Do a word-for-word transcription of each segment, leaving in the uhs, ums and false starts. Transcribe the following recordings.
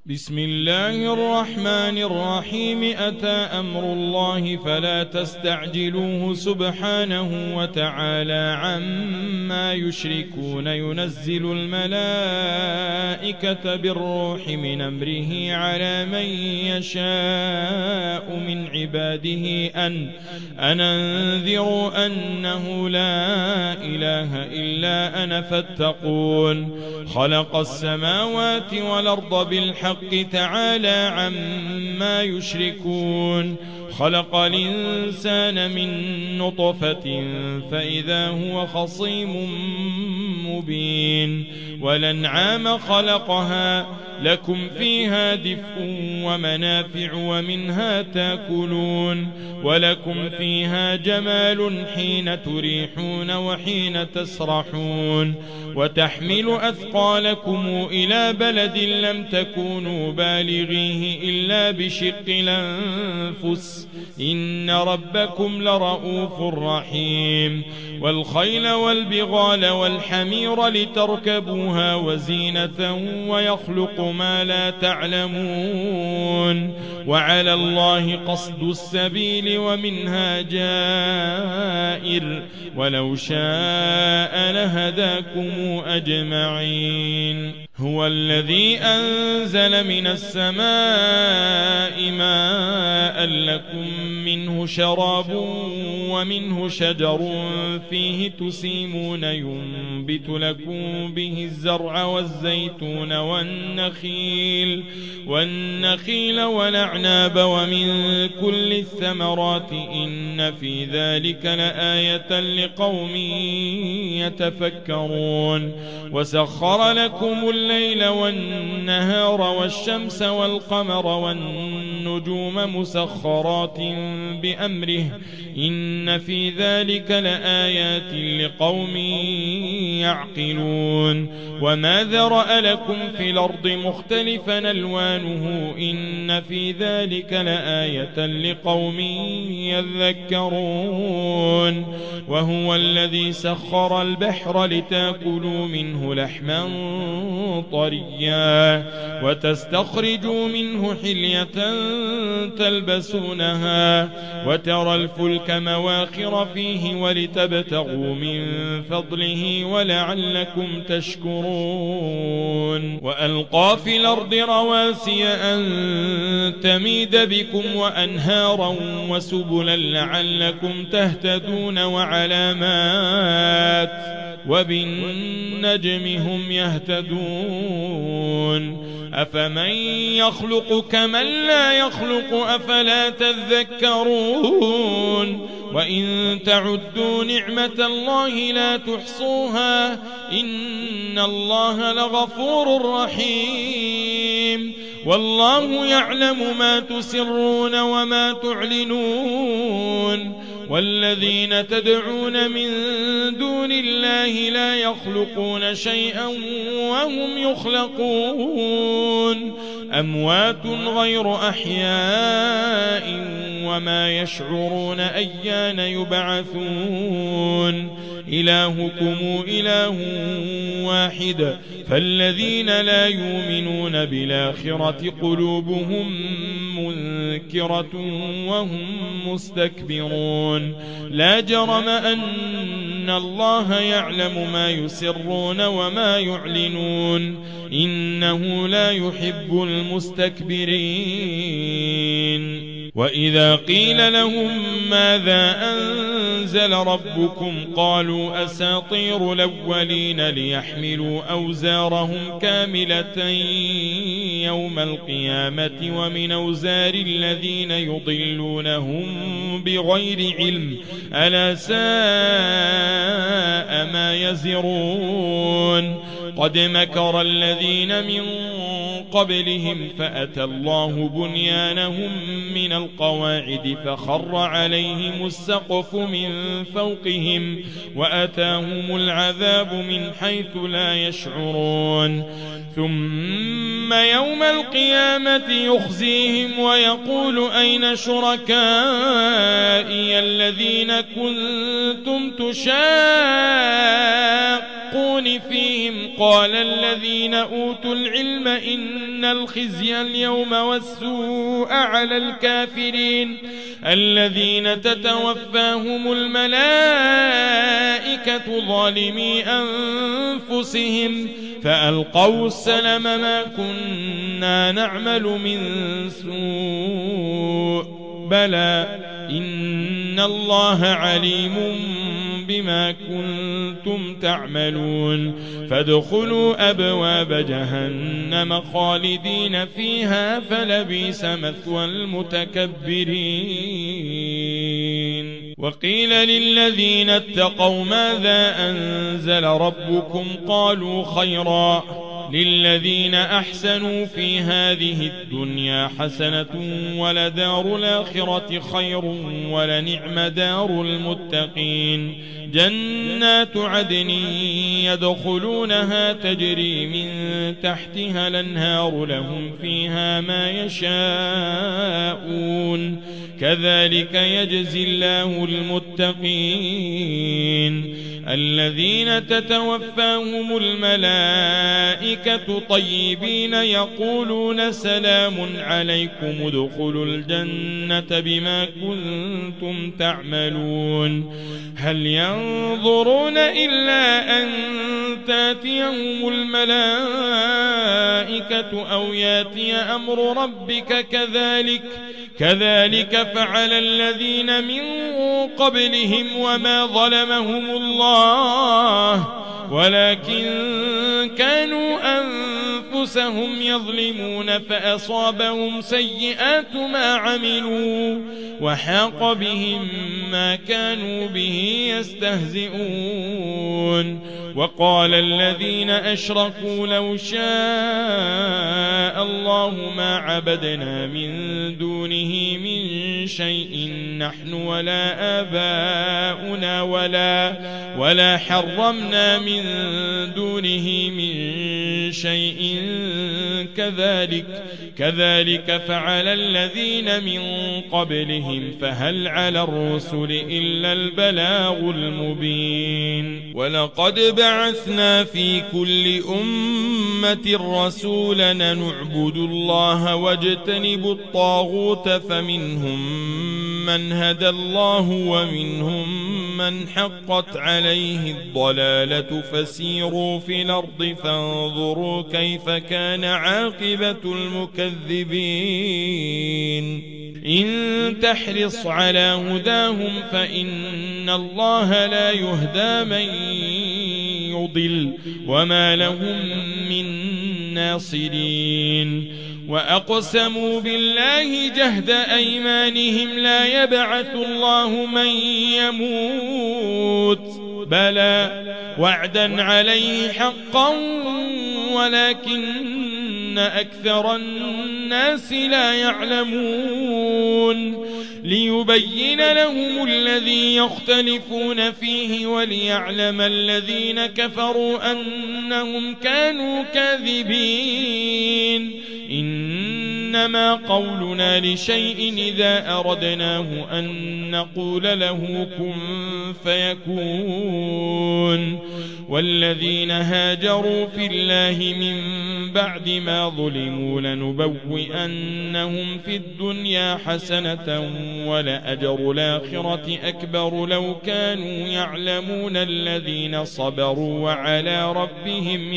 بسم الله الرحمن الرحيم. أتى أمر الله فلا تستعجلوه سبحانه وتعالى عما يشركون. ينزل الملائكة بالروح من أمره على من يشاء من عباده أن أن أنذروا أنه لا إله إلا أنا فاتقون. خلق السماوات والأرض بالحق تعالى عما يشركون. خلق الإنسان من نطفة فإذا هو خصيم مبين. والأنعام خلقها لكم فيها دفء ومنافع ومنها تأكلون. ولكم فيها جمال حين تريحون وحين تسرحون. وتحمل أثقالكم إلى بلد لم تكونوا بالغيه إلا بشق الأنفس إن ربكم لرؤوف رحيم. والخيل والبغال والحمير لتركبوها وزينة ويخلق ما لا تعلمون. وعلى الله قصد السبيل ومنها جائر ولو شاء لهداكم أجمعين. هو الذي أنزل من السماء ماء لكم منه شراب ومنه شجر فيه تسيمون. ينبت لكم به الزرع والزيتون والنخيل والنخيل والأعناب ومن كل الثمرات إن في ذلك لآية لقوم يتفكرون. وسخر لكم الليل والنهار والشمس والقمر والنجوم مسخرات بأمره إن في ذلك لآيات لقوم يعقلون. وما ذرأ لكم في الأرض مختلفا ألوانه إن في ذلك لآية لقوم يذكرون. وهو الذي سخر البحر لتأكلوا منه لحما طريا وتستخرجوا منه حلية تلبسونها وترى الفلك مواخر فيه ولتبتغوا من فضله ولعلكم تشكرون. وألقى في الأرض رواسي أن تميد بكم وأنهارا وسبلا لعلكم تهتدون وعلامات وبالنجم هم يهتدون. أفمن يخلق كمن لا يخلق أفلا تذكرون. وإن تعدوا نعمة الله لا تحصوها إن الله لغفور رحيم. والله يعلم ما تسرون وما تعلنون. والذين تدعون من دون الله لا يخلقون شيئا وهم يخلقون. أموات غير أحياء وما يشعرون أيان يبعثون. إلهكم إله واحد فالذين لا يؤمنون بالآخرة قلوبهم منكرة وهم مستكبرون. لا جرم أن الله يعلم ما يسرون وما يعلنون إنه لا يحب المستكبرين. وإذا قيل لهم ماذا أنزل ربكم قالوا أساطير الأولين ليحملوا أوزارهم كاملة يوم القيامة ومن أوزار الذين يضلونهم بغير علم ألا ساء ما يزرون. قد مكر الذين من قبلهم فأتى الله بنيانهم من القواعد فخر عليهم السقف من فوقهم وأتاهم العذاب من حيث لا يشعرون. ثم يوم القيامة يخزيهم ويقول أين شركائي الذين كنتم تشاقون ينطقون فيهم قال الذين أوتوا العلم إن الخزي اليوم والسوء على الكافرين الذين تتوفاهم الملائكة ظالمي أنفسهم فألقوا السلم ما كنا نعمل من سوء بلى إن الله عليم بما كنتم تعملون فادخلوا أبواب جهنم خالدين فيها فلبئس مثوى المتكبرين. وقيل للذين اتقوا ماذا أنزل ربكم قالوا خيرا للذين أحسنوا في هذه الدنيا حسنة ولدار الآخرة خير ولنعم دار المتقين جنات عدن يدخلونها تجري من تحتها الأنهار لهم فيها ما يشاءون كذلك يجزي الله المتقين الذين تتوفاهم الملائكة طيبين يقولون سلام عليكم ادخلوا الجنة بما كنتم تعملون هل ينظرون إلا أن تاتيهم الملائكة أو ياتي أمر ربك كذلك كذلك فعل الذين من قبلهم وما ظلمهم الله ولكن كانوا أنفسهم يظلمون فأصابهم سيئات ما عملوا وحاق بهم ما كانوا به يستهزئون وقال الذين أشركوا لو شاء الله ما عبدنا من دونه من شيء نحن ولا آباؤنا ولا ولا حرمنا من دونه من شيء كذلك كذلك فعل الذين من قبلهم فهل على الرسل إلا البلاغ المبين. ولقد بعثنا في كل أمة رسولا نعبد الله واجتنبوا الطاغوت فمنهم من هدى الله ومنهم من حقت عليه الضلالة فسيروا في الأرض فانظروا كيف كان عاقبة المكذبين. إن تحرص على هداهم فإن الله لا يهدى من يضل وما لهم من ناصرين. وأقسموا بالله جهد أيمانهم لا يبعث الله من يموت بلى وعدا عليه حقا ولكن أكثر الناس لا يعلمون ليبين لهم الذي يختلفون فيه وليعلم الذين كفروا أنهم كانوا كاذبين. إنما قولنا لشيء إذا أردناه أن نقول له كن فيكون. والذين هاجروا في الله من بعد ما ظلموا لنبوئنهم في الدنيا حسنة ولأجر الآخرة أكبر لو كانوا يعلمون الذين صبروا وعلى ربهم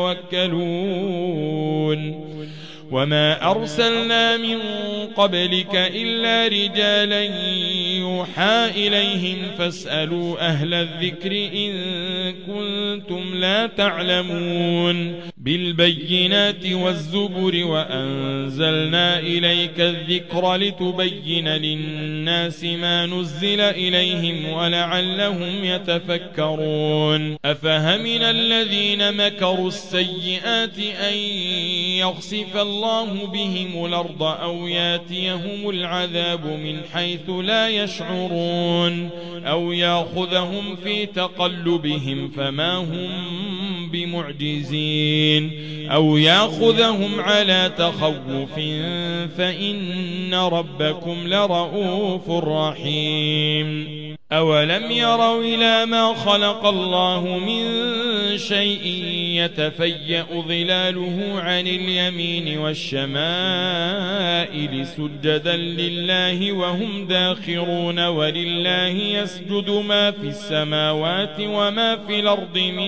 يتوكلون. وما أرسلنا من قبلك إلا رجالا يوحى إليهم فاسألوا أهل الذكر إن كنتم لا تعلمون. بالبينات والزبر وأنزلنا إليك الذكر لتبين للناس ما نزل إليهم ولعلهم يتفكرون. أفهمن الذين مكروا السيئات أن يخسف الله بهم الأرض أو ياتيهم العذاب من حيث لا يشعرون أو يأخذهم في تقلبهم فما هم بمعجزين أو يأخذهم على تخوف فإن ربكم لرؤوف رحيم. أولم يروا إلى ما خلق الله من شيء يتفيأ ظلاله عن اليمين والشمائل سجدا لله وهم داخرون ولله يسجد ما في السماوات وما في الأرض من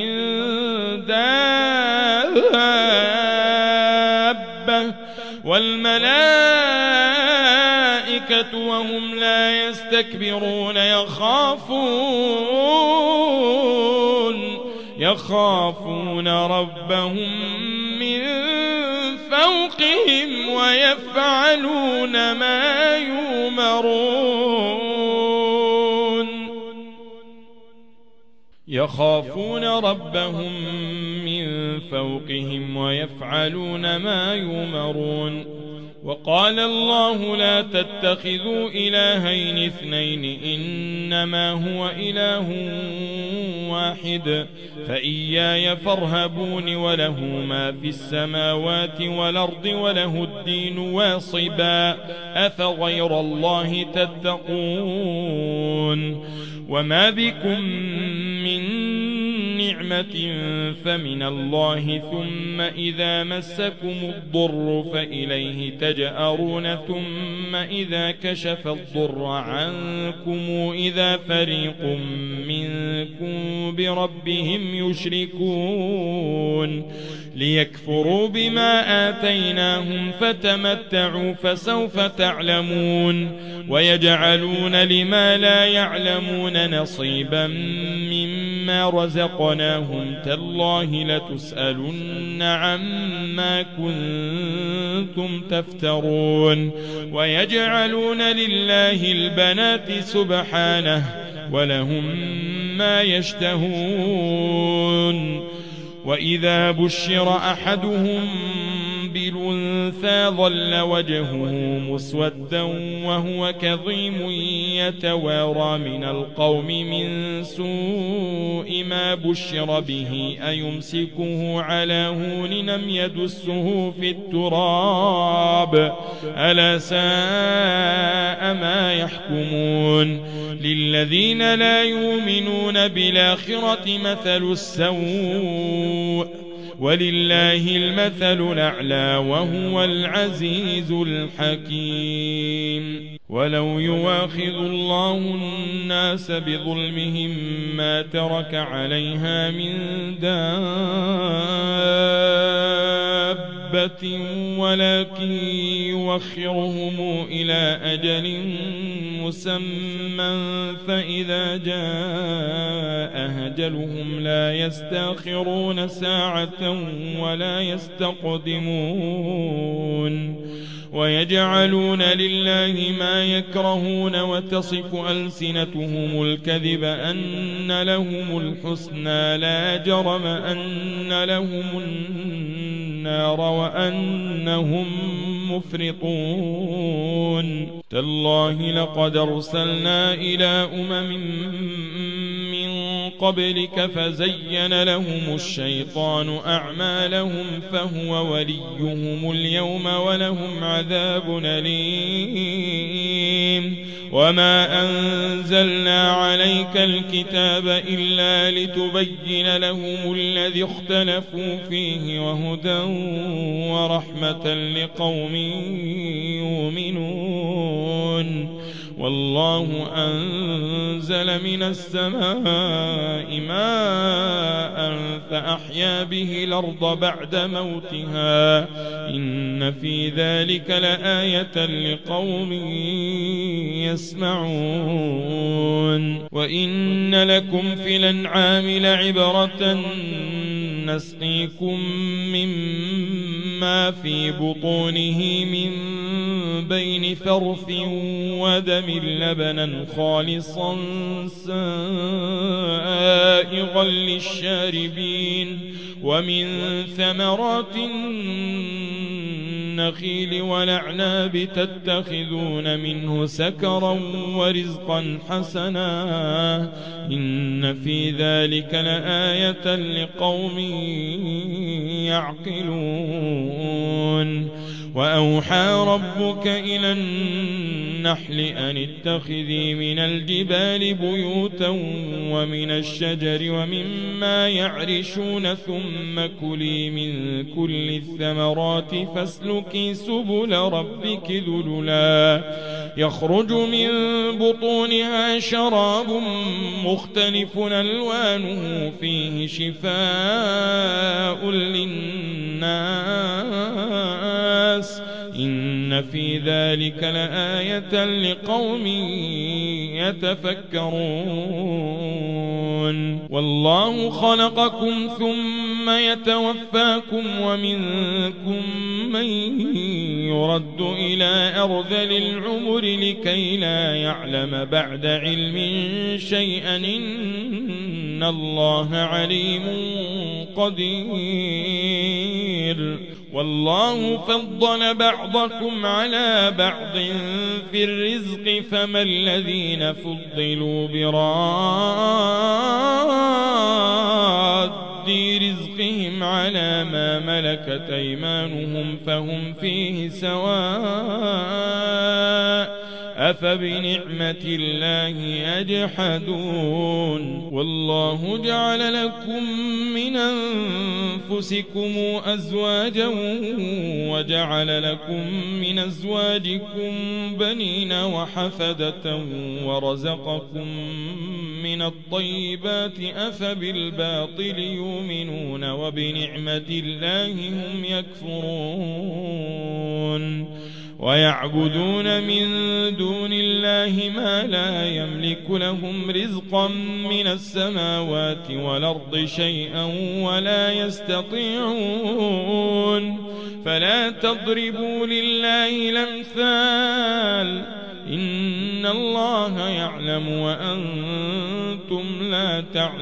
دابة والملائكة وهم لا يستكبرون يخافون يخافون ربهم من فوقهم ويفعلون ما يؤمرون يخافون ربهم من فوقهم ويفعلون ما يؤمرون. وقال الله لا تتخذوا إلهين اثنين إنما هو إله واحد فإياي فارهبون وله ما في السماوات والأرض وله الدين واصبا أفغير الله تتقون. وما بكم من نعمة فمن الله ثم إذا مسكم الضر فإليه تجأرون ثم إذا كشف الضر عنكم إذا فريق منكم بربهم يشركون ليكفروا بما آتيناهم فتمتعوا فسوف تعلمون. ويجعلون لما لا يعلمون نصيبا مما رزقناهم تالله لتسألن عما كنتم تفترون. ويجعلون لله البنات سبحانه ولهم ما يشتهون. وإذا بشر أحدهم بالأنثى ظل وجهه مسودا وهو كظيم يتوارى من القوم من سوء ما بشر به أيمسكه على هون أم يدسه في التراب ألا ساء ما يحكمون. للذين لا يؤمنون بالآخرة مثل السوء ولله المثل الأعلى وهو العزيز الحكيم. ولو يواخذ الله الناس بظلمهم ما ترك عليها من دابة ولكن يوخرهم إلى أجل مسمى فإذا جاء أجلهم لا يستأخرون ساعة ولا يستقدمون. ويجعلون لله ما يكرهون وتصف ألسنتهم الكذب أن لهم الحسنى لا جرم أن لهم النار وأنهم مفرطون. تالله لقد أرسلنا إلى أمم من قبلك فزين لهم الشيطان أعمالهم فهو وليهم اليوم ولهم عذاب أليم. وما أنزلنا عليك الكتاب إلا لتبين لهم الذي اختلفوا فيه وهدى ورحمة لقوم يؤمنون. والله أنزل من السماء ماء فأحيا به الأرض بعد موتها إن في ذلك لآية لقوم يسمعون. وإن لكم في الأنعام لعبرة نسقيكم مما في بطونه من بين فرث ودم لبنا خالصا سائغا للشاربين ومن ثمرات النخيل والأعناب تتخذون منه سكرا ورزقا حسنا إن في ذلك لآية لقوم يعقلون. وأوحى ربك إلى النحل أن اتخذي من الجبال بيوتا ومن الشجر ومما يعرشون ثم كلي من كل الثمرات فاسلكي سبل ربك ذللا يخرج من بطونها شراب مختلف ألوانه فيه شفاء للناس إن في ذلك لآية لقوم يتفكرون والله خلقكم ثم يتوفاكم ومنكم من يرد إلى أرذل العمر لكي لا يعلم بعد علم شيئا إن الله عليم قدير والله فضل بعضكم على بعض في الرزق فما الذين فضلوا براد رزقهم على ما ملكت أيمانهم فهم فيه سواء أفبنعمة الله يجحدون والله جعل لكم من أنفسكم أزواجا وجعل لكم من أزواجكم بنين وحفدة ورزقكم من الطيبات أفبالباطل يؤمنون وبنعمة الله هم يكفرون ويعبدون من دون الله ما لا يملك لهم رزقا من السماوات والأرض شيئا ولا يستطيعون فلا تضربوا لله الأمثال إن الله يعلم وأنتم لا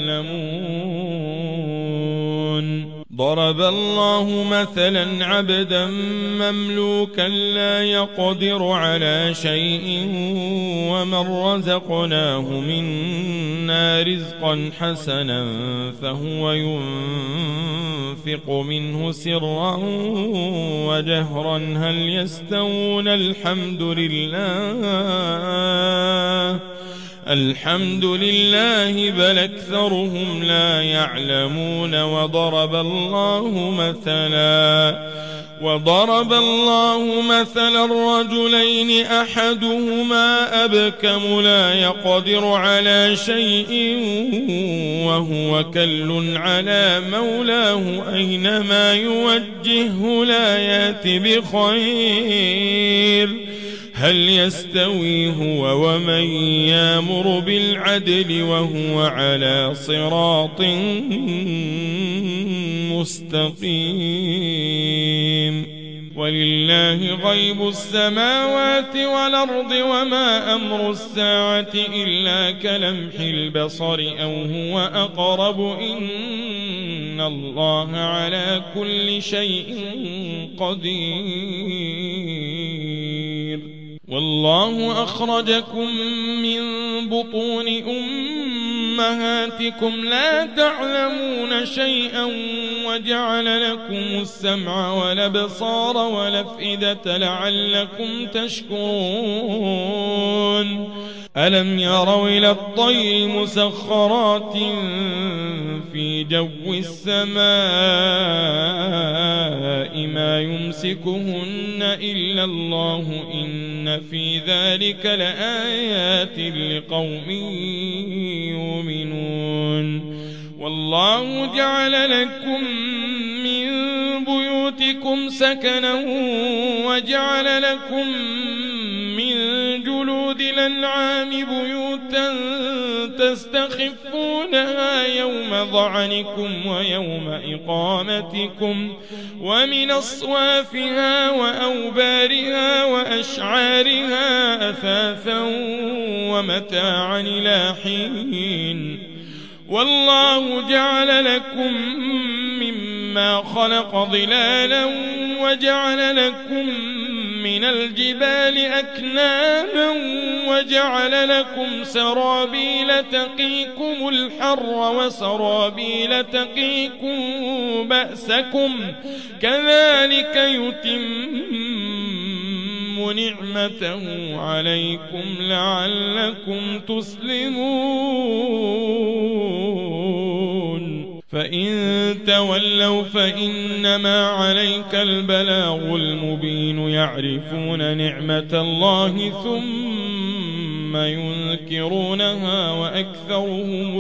تعلمون ضرب الله مثلا عبدا مملوكا لا يقدر على شيء ومن رزقناه منا رزقا حسنا فهو ينفق منه سرا وجهرا هل يستوون الحمد لله الحمد لله بل أكثرهم لا يعلمون وضرب الله مثلا وضرب الله مثلا رجلين أحدهما أبكم لا يقدر على شيء وهو كل على مولاه أينما يوجهه لا يأت بخير هل يستوي هو ومن يأمر بالعدل وهو على صراط مستقيم ولله غيب السماوات والأرض وما أمر الساعة إلا كلمح البصر أو هو أقرب إن الله على كل شيء قدير والله أخرجكم من بطون أمهاتكم لا تعلمون شيئا وجعل لكم السمع والأبصار والأفئدة لعلكم تشكرون ألم يروا إلى الطير مسخرات في جو السماء ما يمسكهن إلا الله إن في ذلك لآيات لقوم يؤمنون والله جعل لكم من بيوتكم سكنا وجعل لكم من جلود الأنعام بيوتا تستخفونها يوم ظعنكم ويوم إقامتكم ومن أصوافها وأوبارها وأشعارها أثاثا ومتاعا إلى حين والله جعل لكم مما خلق ظلالا وجعل لكم من الجبال أكنانا وجعل لكم سرابيل تقيكم الحر وسرابيل تقيكم بأسكم كذلك يتم نعمته عليكم لعلكم تسلمون فإن تولوا فإنما عليك البلاغ المبين يعرفون نعمة الله ثم ينكرونها وأكثرهم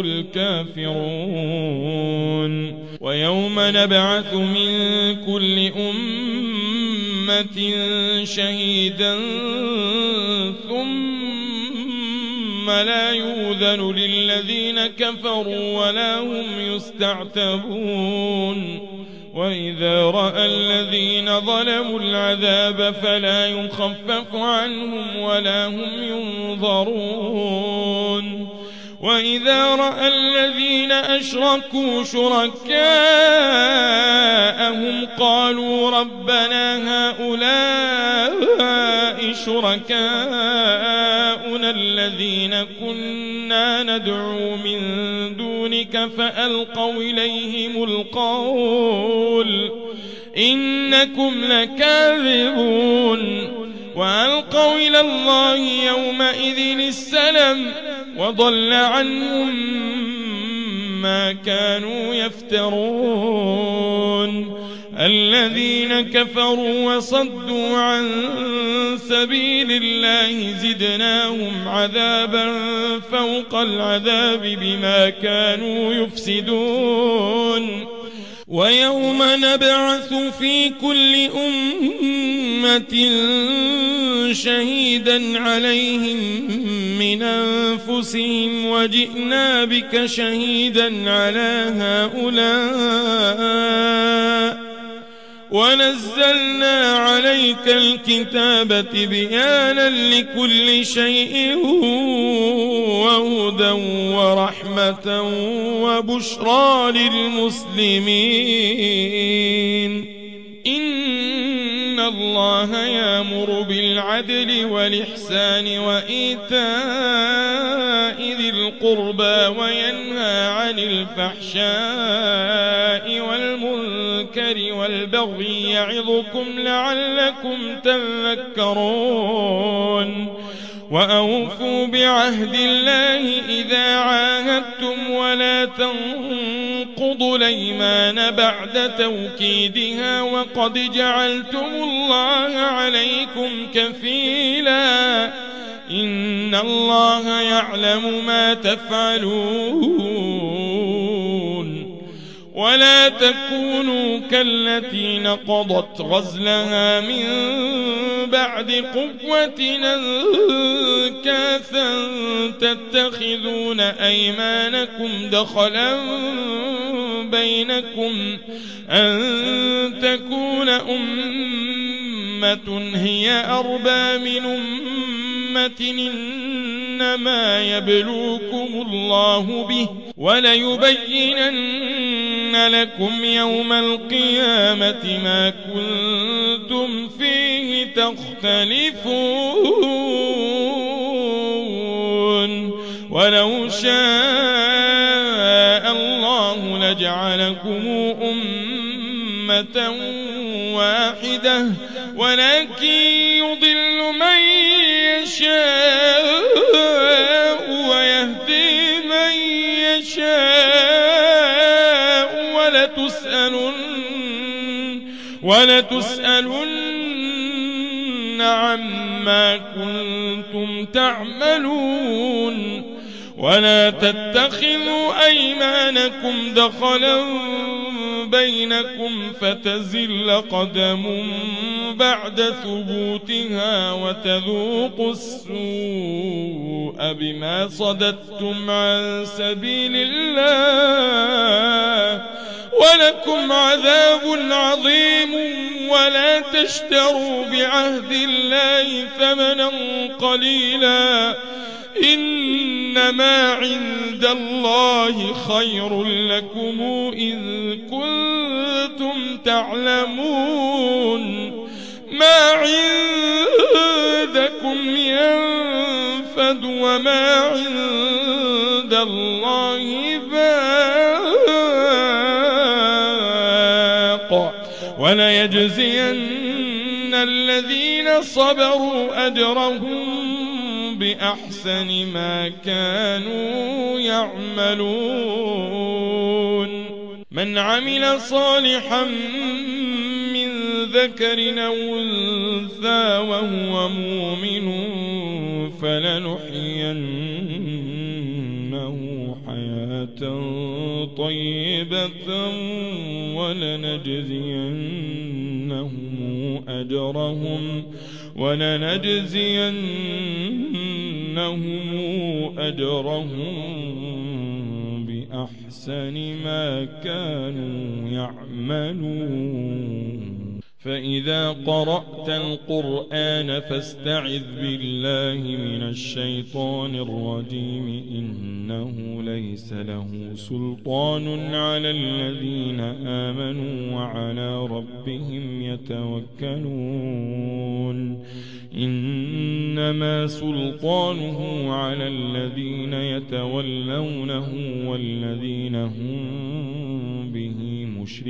الكافرون ويوم نبعث من كل أمة شهيدا ثم لا يؤذن للذين كفروا ولا هم يستعتبون وإذا رأى الذين ظلموا العذاب فلا يخفف عنهم ولا هم ينظرون وإذا رأى الذين أشركوا شركاءهم قالوا ربنا هؤلاء شركاؤنا الذين كنا ندعو من دونك فألقوا إليهم القول إنكم لكاذبون وألقوا إلى الله يومئذ السلام وضل عنهم ما كانوا يفترون الذين كفروا وصدوا عن سبيل الله زدناهم عذابا فوق العذاب بما كانوا يفسدون ويوم نبعث في كل أمة شهيدا عليهم من أنفسهم وجئنا بك شهيدا على هؤلاء ونزلنا عليك الكتاب تبيانا لكل شيء وهدى ورحمة وبشرى للمسلمين إن الله يأمر بالعدل والإحسان وإيتاء ذي القربى وينهى عن الفحشاء والمنكر والبغي يعظكم لعلكم تذكرون وأوفوا بعهد الله إذا عاهدتم ولا تنقضوا الأيمان بعد توكيدها وقد جعلتم الله عليكم كفيلا إن الله يعلم ما تفعلون ولا تكونوا كالتي نقضت غزلها من بعد قوة أنكاثا تتخذون أيمانكم دخلا بينكم أن تكون أمة هي أربى من أمة إنما يبلوكم الله به وليبينن لكم يوم القيامة ما كنتم فيه تختلفون ولو شاء الله لجعلكم أمة واحدة ولكن يضل من يشاء ويهدي من يشاء ولتسألن ولتسألن عما كنتم تعملون ولا تتخذوا أيمانكم دخلا بينكم فتزل قدم بعد ثبوتها وتذوقوا السوء بما صددتم عن سبيل الله ولكم عذاب عظيم ولا تشتروا بعهد الله ثمنا قليلا إنما عند الله خير لكم إن كنتم تعلمون ما عندكم ينفد وما عند الله باق وليجزين الذين صبروا أجرهم بأحسن ما كانوا يعملون من عمل صالحا من ذكر أو أنثى وهو مؤمن فلنحيينه حياة طيبة ولنجزينهم أجرهم ولنجزينهم أجرهم بأحسن ما كانوا يعملون فإذا قرأت القرآن فاستعذ بالله من الشيطان الرجيم إنه ليس له سلطان على الذين آمنوا وعلى ربهم يتوكلون إنما سلطانه على الذين يتولونه والذين هم به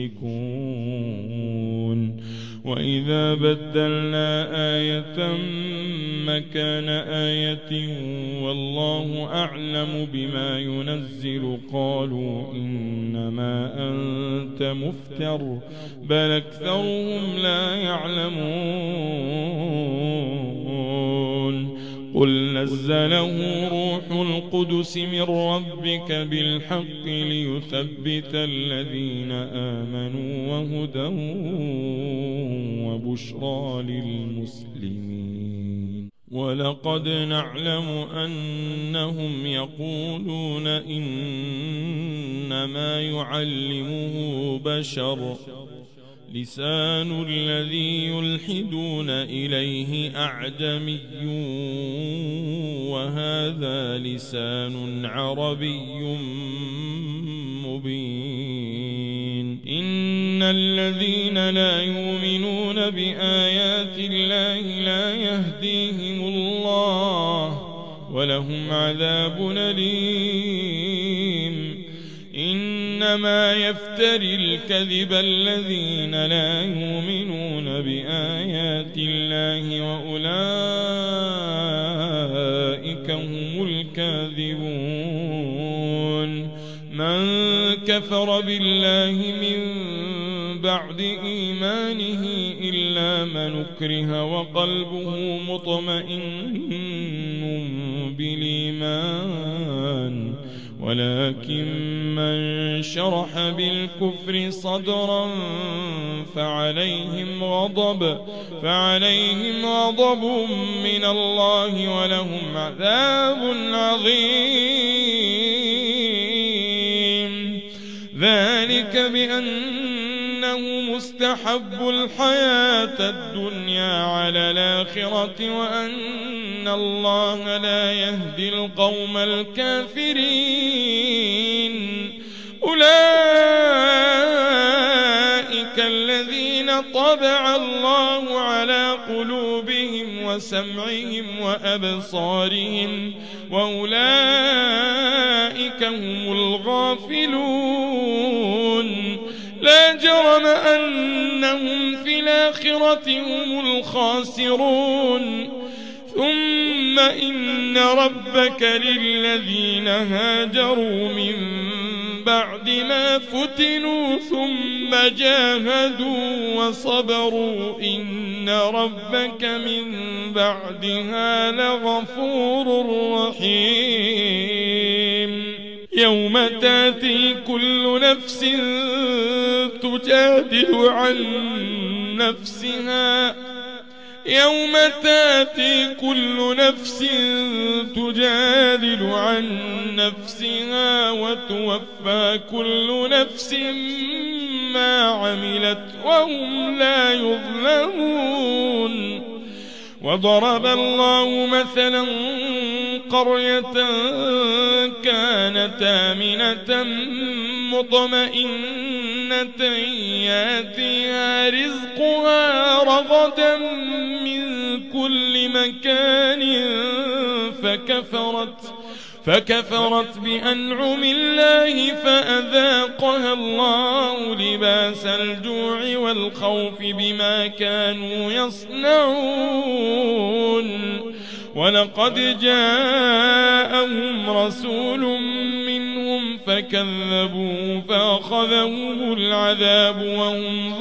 مشركون وإذا بدلنا آية مكان آية والله أعلم بما ينزل قالوا إنما أنت مفتر بل أكثرهم لا يعلمون قل نزله روح القدس من ربك بالحق ليثبت الذين آمنوا وهدى وبشرى للمسلمين ولقد نعلم أنهم يقولون إنما يعلمه بشر لسان الذي يلحدون إليه أعجمي وهذا لسان عربي مبين إن الذين لا يؤمنون بآيات الله لا يهديهم الله ولهم عذاب أليم إنما يفتري الكذب الذين لا يؤمنون بآيات الله وأولئك هم الكاذبون من كفر بالله من بعد إيمانه إلا من أكره وقلبه مطمئن بالإيمان ولكن من شرح بالكفر صدرا فعليهم غضب فعليهم غضب من الله ولهم عذاب عظيم ذلك بأنه مستحب الحياة الدنيا على الآخرة وأن الله لا يهدي القوم الكافرين أولئك الذين طبع الله على قلوبهم وسمعهم وأبصارهم وأولئك هم الغافلون لا جرم أنهم في الآخرة هم الخاسرون ثم إن ربك للذين هاجروا من بعد ما فتنوا ثم جاهدوا وصبروا إن ربك من بعدها لغفور رحيم يوم تاتي كل نفس تجادل عن نفسها يوم تاتي كل نفس تجادل عن نفسها وتوفى كل نفس ما عملت وهم لا يظلمون وضرب الله مثلا قرية كانت آمنة مطمئنة ياتيها رزقها رغدا من كل مكان فكفرت فكفرت بأنعم الله فأذاقها الله لباس الجوع والخوف بما كانوا يصنعون ولقد جاءهم رسول منهم فكذبوا فأخذهم العذاب وهم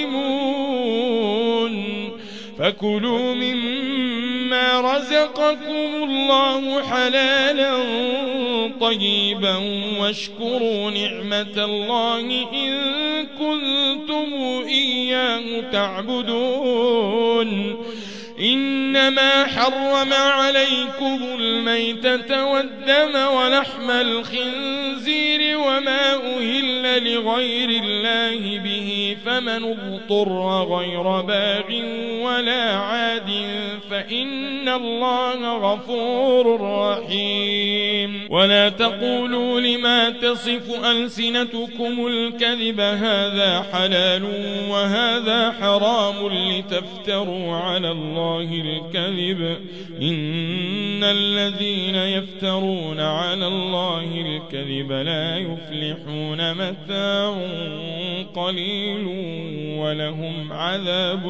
ظالمون فكلوا مما رزقكم الله حلالا طيبا واشكروا نعمة الله إن كنتم إياه تعبدون إنما حرم عليكم الميتة والدم ولحم الخنزير وما أهل لغير الله به فمن اضطر غير باغ ولا عاد فإن الله غفور رحيم ولا تقولوا لما تصف ألسنتكم الكذب هذا حلال وهذا حرام لتفتروا على الله الكذب إن الذين يفترون على الله الكذب لا يفلحون متاع قليل ولهم عذاب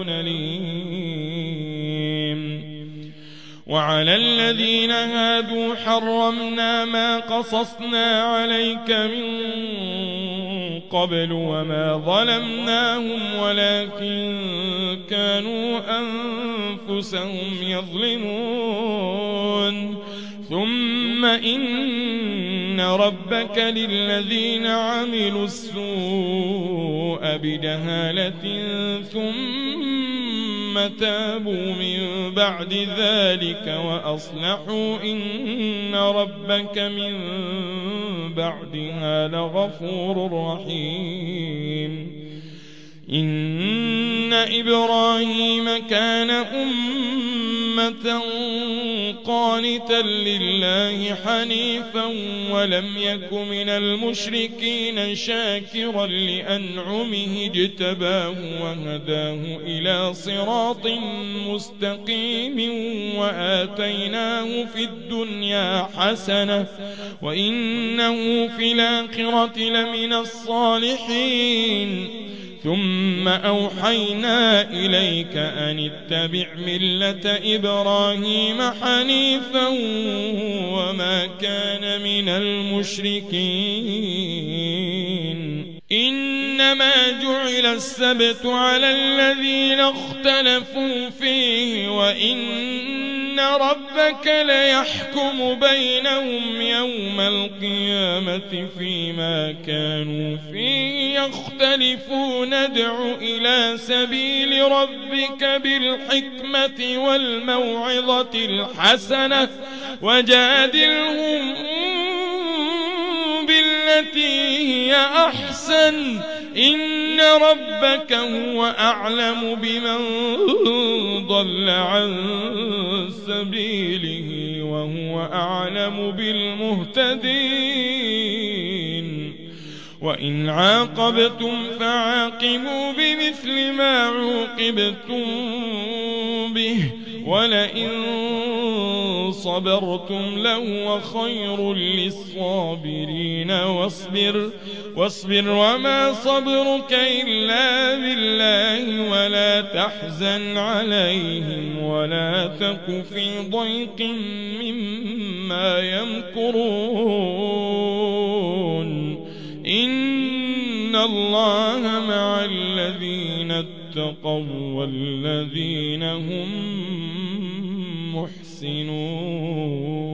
أليم وعلى الذين هادوا حرمنا ما قصصنا عليك من قبل وما ظلمناهم ولكن كانوا أنفسهم يظلمون ثم إن ربك للذين عملوا السوء بجهالة ثم تابوا من بعد ذلك وأصلحوا إن ربك من بعدها لغفور رحيم إن إبراهيم كان أمة قانتا لله حنيفا ولم يك من المشركين شاكرا لأنعمه اجتباه وهداه إلى صراط مستقيم وآتيناه في الدنيا حسنة وإنه في الآخرة لمن الصالحين ثم أوحينا إليك أن اتبع ملة إبراهيم حنيفا وما كان من المشركين إنما جعل السبت على الذين اختلفوا فيه وإن ربك ليحكم بينهم يوم القيامة فيما كانوا فيه يختلفون ادع إلى سبيل ربك بالحكمة والموعظة الحسنة وجادلهم بالتي هي أحسن إن ربك هو أعلم بمن ضل عن سبيله وهو أعلم بالمهتدين وإن عاقبتم فعاقبوا بمثل ما عوقبتم به ولئن صبرتم لهو خير للصابرين واصبر واصبر وما صبرك إلا بالله ولا تحزن عليهم ولا تك في ضيق مما يمكرون إن الله مع الذين اتقوا والذين هم محسنون.